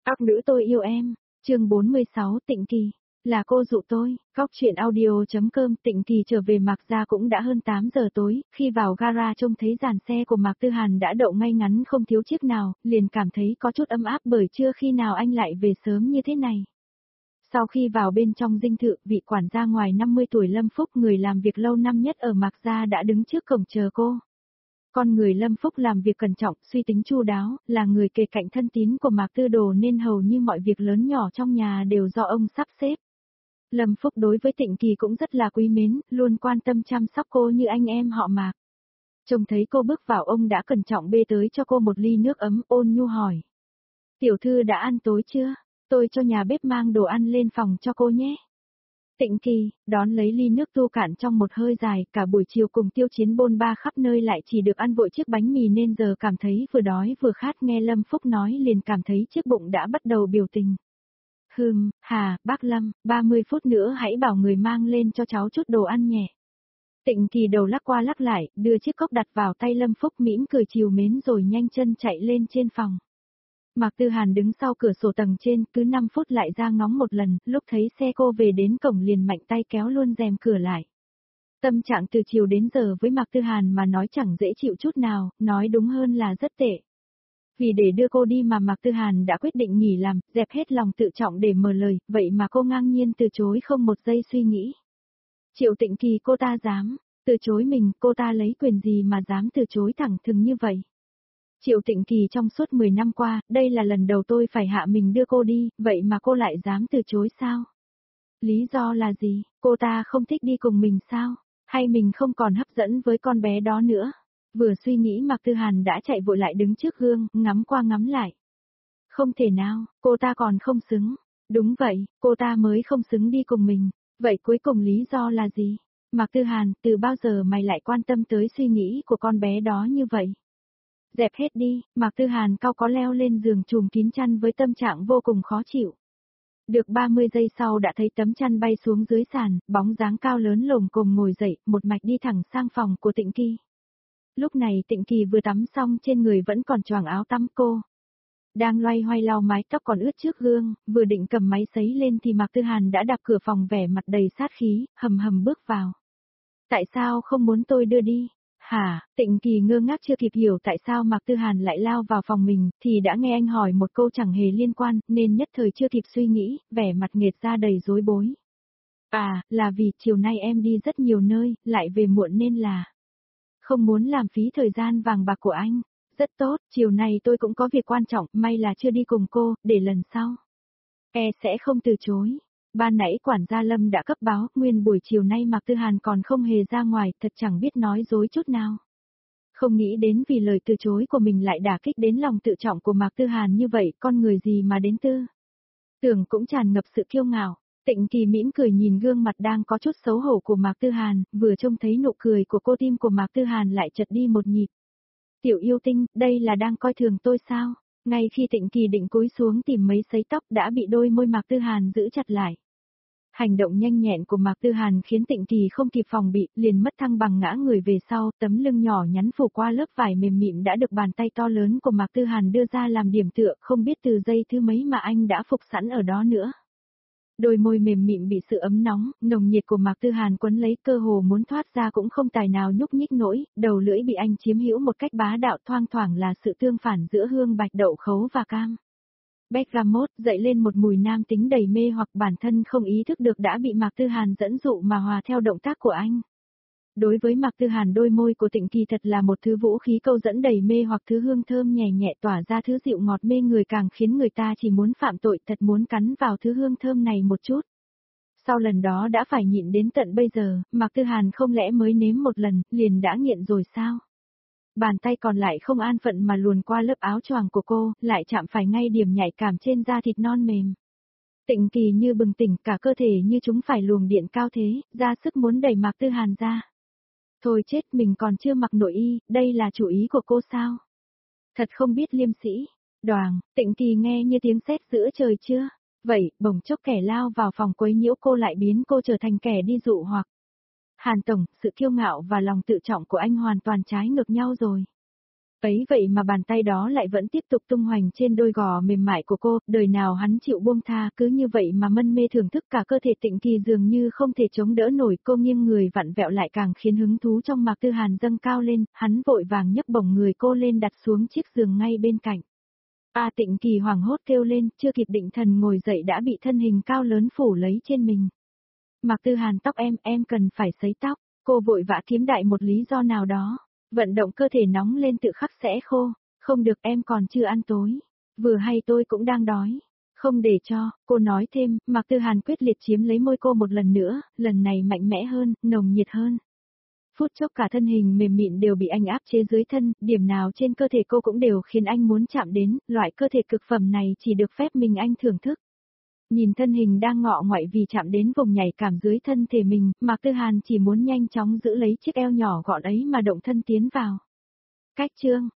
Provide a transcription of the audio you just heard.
Các nữ tôi yêu em, chương 46 Tịnh Kỳ, là cô dụ tôi, Góc Chuyện Audio.com. Tịnh Kỳ trở về Mạc Gia cũng đã hơn 8 giờ tối, khi vào gara trông thấy dàn xe của Mạc Tư Hàn đã đậu ngay ngắn không thiếu chiếc nào, liền cảm thấy có chút ấm áp bởi chưa khi nào anh lại về sớm như thế này. Sau khi vào bên trong dinh thự, vị quản gia ngoài 50 tuổi Lâm Phúc, người làm việc lâu năm nhất ở Mạc Gia đã đứng trước cổng chờ cô. Con người Lâm Phúc làm việc cẩn trọng, suy tính chu đáo, là người kề cạnh thân tín của Mạc Tư Đồ nên hầu như mọi việc lớn nhỏ trong nhà đều do ông sắp xếp. Lâm Phúc đối với Tịnh Kỳ cũng rất là quý mến, luôn quan tâm chăm sóc cô như anh em họ Mạc. Trông thấy cô bước vào, ông đã cẩn trọng bê tới cho cô một ly nước ấm, ôn nhu hỏi. Tiểu thư đã ăn tối chưa? Tôi cho nhà bếp mang đồ ăn lên phòng cho cô nhé. Tịnh Kỳ, đón lấy ly nước tu cạn trong một hơi dài, cả buổi chiều cùng Tiêu Chiến bôn ba khắp nơi lại chỉ được ăn vội chiếc bánh mì nên giờ cảm thấy vừa đói vừa khát, nghe Lâm Phúc nói liền cảm thấy chiếc bụng đã bắt đầu biểu tình. Bác Lâm, 30 phút nữa hãy bảo người mang lên cho cháu chút đồ ăn nhé. Tịnh Kỳ đầu lắc qua lắc lại, đưa chiếc cốc đặt vào tay Lâm Phúc mỉm cười trìu mến rồi nhanh chân chạy lên trên phòng. Mạc Tư Hàn đứng sau cửa sổ tầng trên, cứ 5 phút lại ra ngóng một lần, lúc thấy xe cô về đến cổng liền mạnh tay kéo luôn rèm cửa lại. Tâm trạng từ chiều đến giờ với Mạc Tư Hàn mà nói chẳng dễ chịu chút nào, nói đúng hơn là rất tệ. Vì để đưa cô đi mà Mạc Tư Hàn đã quyết định nghỉ làm, dẹp hết lòng tự trọng để mở lời, vậy mà cô ngang nhiên từ chối không một giây suy nghĩ. Triệu Tịnh Kỳ cô ta dám từ chối mình, cô ta lấy quyền gì mà dám từ chối thẳng thừng như vậy? Triệu Tịnh Kỳ, trong suốt 10 năm qua, đây là lần đầu tôi phải hạ mình đưa cô đi, vậy mà cô lại dám từ chối sao? Lý do là gì? Cô ta không thích đi cùng mình sao? Hay mình không còn hấp dẫn với con bé đó nữa? Vừa suy nghĩ Mạc Tư Hàn đã chạy vội lại đứng trước gương, ngắm qua ngắm lại. Không thể nào, cô ta còn không xứng. Đúng vậy, cô ta mới không xứng đi cùng mình. Vậy cuối cùng lý do là gì? Mạc Tư Hàn, từ bao giờ mày lại quan tâm tới suy nghĩ của con bé đó như vậy? Dẹp hết đi, Mạc Tư Hàn cau có leo lên giường trùm kín chăn với tâm trạng vô cùng khó chịu. Được 30 giây sau đã thấy tấm chăn bay xuống dưới sàn, bóng dáng cao lớn lồm cồm ngồi dậy, một mạch đi thẳng sang phòng của Tịnh Kỳ. Lúc này Tịnh Kỳ vừa tắm xong, trên người vẫn còn choàng áo tắm cô. Đang loay hoay lau mái tóc còn ướt trước gương, vừa định cầm máy sấy lên thì Mạc Tư Hàn đã đạp cửa phòng vẻ mặt đầy sát khí, hầm hầm bước vào. Tại sao không muốn tôi đưa đi? Tịnh Kỳ ngơ ngác chưa kịp hiểu tại sao Mạc Tư Hàn lại lao vào phòng mình, thì đã nghe anh hỏi một câu chẳng hề liên quan, nên nhất thời chưa kịp suy nghĩ, vẻ mặt nghệt ra đầy rối bối. Là vì chiều nay em đi rất nhiều nơi, lại về muộn nên là không muốn làm phí thời gian vàng bạc của anh. Rất tốt, chiều nay tôi cũng có việc quan trọng, may là chưa đi cùng cô, để lần sau. Sẽ không từ chối. Ban nãy quản gia Lâm đã cấp báo, nguyên buổi chiều nay Mạc Tư Hàn còn không hề ra ngoài, thật chẳng biết nói dối chút nào. Không nghĩ đến vì lời từ chối của mình lại đả kích đến lòng tự trọng của Mạc Tư Hàn như vậy, con người gì mà đến tư. Tưởng cũng tràn ngập sự kiêu ngạo. Tịnh Kỳ mỉm cười nhìn gương mặt đang có chút xấu hổ của Mạc Tư Hàn, vừa trông thấy nụ cười của cô tim của Mạc Tư Hàn lại chợt đi một nhịp. Tiểu yêu tinh, đây là đang coi thường tôi sao? Ngay khi Tịnh Kỳ định cúi xuống tìm mấy sấy tóc đã bị đôi môi Mạc Tư Hàn giữ chặt lại. Hành động nhanh nhẹn của Mạc Tư Hàn khiến Tịnh Kỳ không kịp phòng bị, liền mất thăng bằng ngã người về sau, tấm lưng nhỏ nhắn phủ qua lớp vải mềm mịn đã được bàn tay to lớn của Mạc Tư Hàn đưa ra làm điểm tựa, không biết từ giây thứ mấy mà anh đã phục sẵn ở đó nữa. Đôi môi mềm mịn bị sự ấm nóng, nồng nhiệt của Mạc Tư Hàn quấn lấy, cơ hồ muốn thoát ra cũng không tài nào nhúc nhích nổi, đầu lưỡi bị anh chiếm hữu một cách bá đạo, thoang thoảng là sự tương phản giữa hương bạch đậu khấu và cam. Bergamot dậy lên một mùi nam tính đầy mê hoặc, bản thân không ý thức được đã bị Mạc Tư Hàn dẫn dụ mà hòa theo động tác của anh. Đối với Mạc Tư Hàn, đôi môi của Tịnh Kỳ thật là một thứ vũ khí câu dẫn đầy mê hoặc, thứ hương thơm nhẹ nhẹ tỏa ra thứ dịu ngọt mê người, càng khiến người ta chỉ muốn phạm tội, thật muốn cắn vào thứ hương thơm này một chút. Sau lần đó đã phải nhịn đến tận bây giờ, Mạc Tư Hàn không lẽ mới nếm một lần, liền đã nghiện rồi sao? Bàn tay còn lại không an phận mà luồn qua lớp áo choàng của cô, lại chạm phải ngay điểm nhạy cảm trên da thịt non mềm. Tịnh Kỳ như bừng tỉnh, cả cơ thể như chúng phải luồng điện cao thế, ra sức muốn đẩy Mạc Tư Hàn ra. Thôi chết, mình còn chưa mặc nội y, đây là chủ ý của cô sao? Thật không biết liêm sĩ. Đoàng, Tịnh Kỳ nghe như tiếng sét giữa trời chưa? Vậy, bỗng chốc kẻ lao vào phòng quấy nhiễu cô lại biến cô trở thành kẻ đi dụ hoặc. Hàn Tổng, sự kiêu ngạo và lòng tự trọng của anh hoàn toàn trái ngược nhau rồi. Ấy vậy mà bàn tay đó lại vẫn tiếp tục tung hoành trên đôi gò mềm mại của cô, đời nào hắn chịu buông tha, cứ như vậy mà mân mê thưởng thức cả cơ thể Tịnh Kỳ dường như không thể chống đỡ nổi, cô nghiêng người vặn vẹo lại càng khiến hứng thú trong Mạc Tư Hàn dâng cao lên, hắn vội vàng nhấc bổng người cô lên đặt xuống chiếc giường ngay bên cạnh. Tịnh Kỳ hoảng hốt kêu lên, chưa kịp định thần ngồi dậy đã bị thân hình cao lớn phủ lấy trên mình. Mạc Tư Hàn, tóc em cần phải sấy tóc, cô vội vã kiếm đại một lý do nào đó. Vận động cơ thể nóng lên tự khắc sẽ khô, không được em còn chưa ăn tối, vừa hay tôi cũng đang đói, không để cho, cô nói thêm, Mạc Tư Hàn quyết liệt chiếm lấy môi cô một lần nữa, lần này mạnh mẽ hơn, nồng nhiệt hơn. Phút chốc cả thân hình mềm mịn đều bị anh áp chế dưới thân, điểm nào trên cơ thể cô cũng đều khiến anh muốn chạm đến, loại cơ thể cực phẩm này chỉ được phép mình anh thưởng thức. Nhìn thân hình đang ngọ ngoại vì chạm đến vùng nhạy cảm dưới thân thể mình, Mạc Tư Hàn chỉ muốn nhanh chóng giữ lấy chiếc eo nhỏ gọn ấy mà động thân tiến vào. Cách chương